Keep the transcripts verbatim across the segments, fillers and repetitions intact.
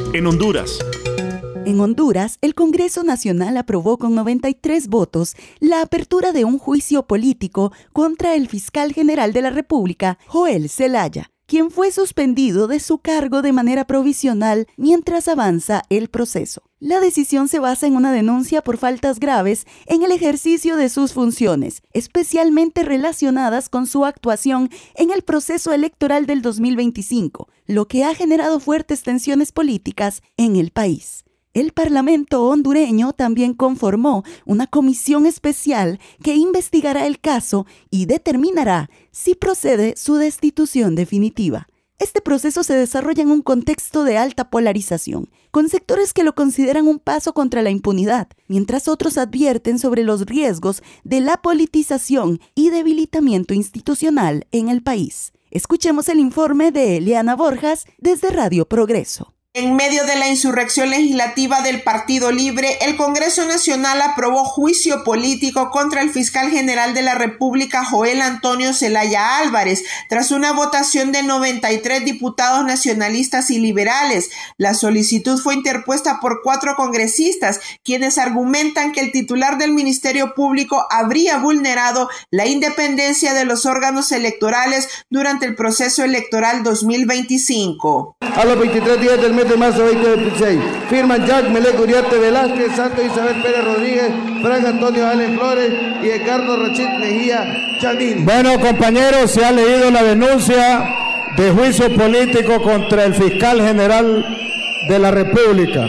En Honduras. En Honduras, el Congreso Nacional aprobó con noventa y tres votos la apertura de un juicio político contra el fiscal general de la República, Joel Zelaya, quien fue suspendido de su cargo de manera provisional mientras avanza el proceso. La decisión se basa en una denuncia por faltas graves en el ejercicio de sus funciones, especialmente relacionadas con su actuación en el proceso electoral del dos mil veinticinco, lo que ha generado fuertes tensiones políticas en el país. El Parlamento hondureño también conformó una comisión especial que investigará el caso y determinará si procede su destitución definitiva. Este proceso se desarrolla en un contexto de alta polarización, con sectores que lo consideran un paso contra la impunidad, mientras otros advierten sobre los riesgos de la politización y debilitamiento institucional en el país. Escuchemos el informe de Eliana Borjas desde Radio Progreso. En medio de la insurrección legislativa del Partido Libre, el Congreso Nacional aprobó juicio político contra el fiscal general de la República, Joel Antonio Zelaya Álvarez, tras una votación de noventa y tres diputados nacionalistas y liberales. La solicitud fue interpuesta por cuatro congresistas, quienes argumentan que el titular del Ministerio Público habría vulnerado la independencia de los órganos electorales durante el proceso electoral dos mil veinticinco. A los veintitrés días del mes de marzo de veinte veintiséis, firman Jack Melec Uriarte Velázquez, Santo Isabel Pérez Rodríguez, Frank Antonio Allen Flores y Edgardo Rachid Mejía Chanín. Bueno, compañeros, se ha leído la denuncia de juicio político contra el fiscal general de la República.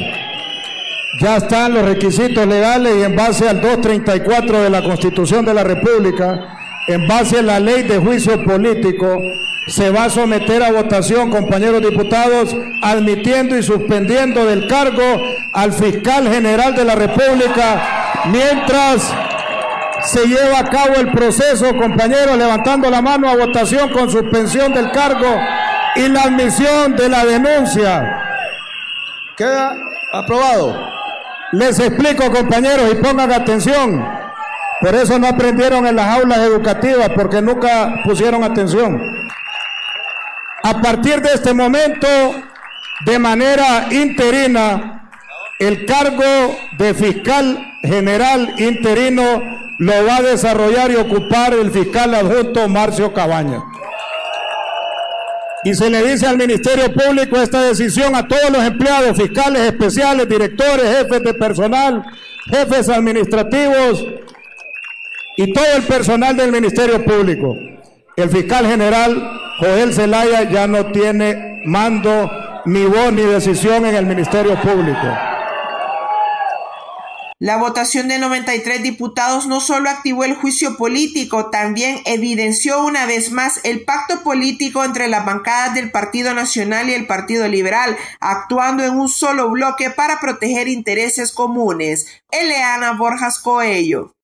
Ya están los requisitos legales y en base al doscientos treinta y cuatro de la Constitución de la República, en base a la ley de juicio político, se va a someter a votación, compañeros diputados, admitiendo y suspendiendo del cargo al fiscal general de la República mientras se lleva a cabo el proceso, compañeros, levantando la mano a votación con suspensión del cargo y la admisión de la denuncia. Queda aprobado. Les explico, compañeros, y pongan atención. Por eso no aprendieron en las aulas educativas, porque nunca pusieron atención. A partir de este momento, de manera interina, el cargo de fiscal general interino lo va a desarrollar y ocupar el fiscal adjunto Marcio Cabañas. Y se le dice al Ministerio Público esta decisión a todos los empleados, fiscales especiales, directores, jefes de personal, jefes administrativos y todo el personal del Ministerio Público. El fiscal general Joel Zelaya ya no tiene mando, ni voz, ni decisión en el Ministerio Público. La votación de noventa y tres diputados no solo activó el juicio político, también evidenció una vez más el pacto político entre las bancadas del Partido Nacional y el Partido Liberal, actuando en un solo bloque para proteger intereses comunes. Eliana Borjas Coello.